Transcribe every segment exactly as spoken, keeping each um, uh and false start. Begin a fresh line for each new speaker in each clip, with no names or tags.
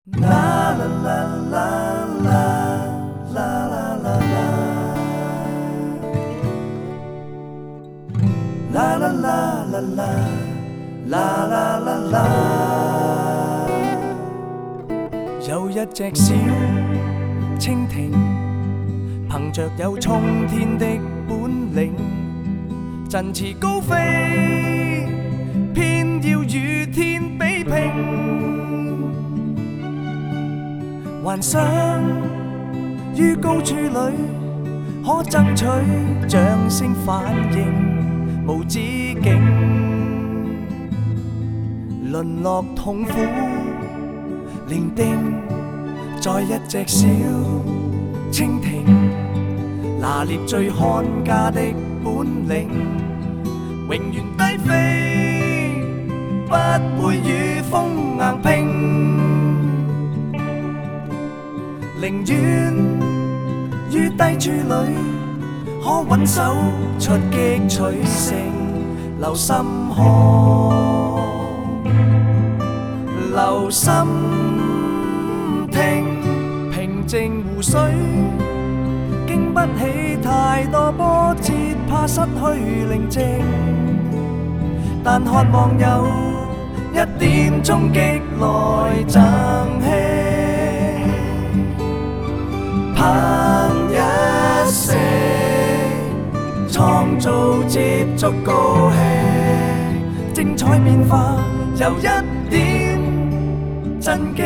啦啦啦啦啦啦啦啦啦啦啦啦啦啦啦啦啦。有一隻小蜻蜓，憑着有衝天的本領，振翅高飛，偏要與天比拼。幻想於高處裏，可爭取掌聲反應，無止境，淪落痛苦，伶仃在一隻小蜻蜓，拿捏最看家的本領，永遠低飛，不會與風硬拼。寧願於低處裏，可穩手出擊取勝，留心看，留心聽，平靜湖水，經不起太多波折，怕失去寧靜，但渴望有一點衝擊來贈氣。憑一息，創造接觸高興，精彩變化有一點震驚。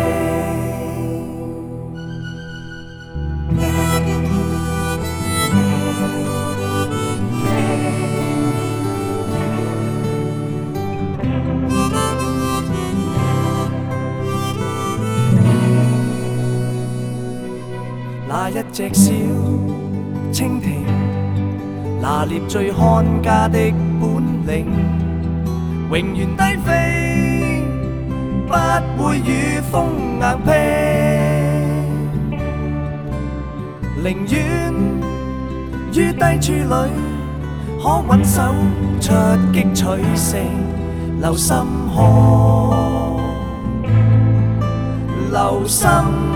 那一隻小蜻蜓，拿捏最看家的本領，永遠低飛，不會與風硬拼。寧願於低處裏，可穩手出擊取勝，留心看，留心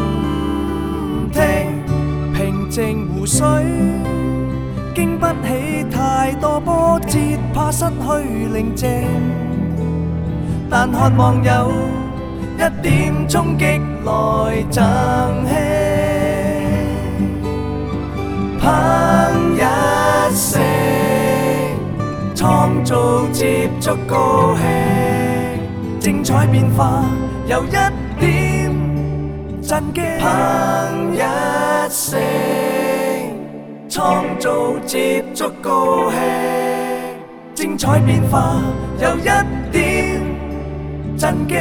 聽。平靜湖水，經不起太多波折，怕失去寧靜，但渴望有一點衝擊來贈氣。憑一息，創造接觸高興，精彩變化有一點震驚。憑一息，創造接觸高興，精彩變化有一點震驚。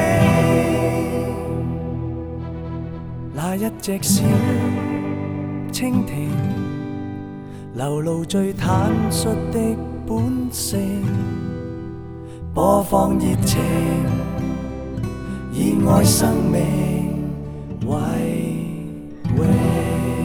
那一隻小蜻蜓，流露最坦率的本性，播放熱情，以愛生命為榮。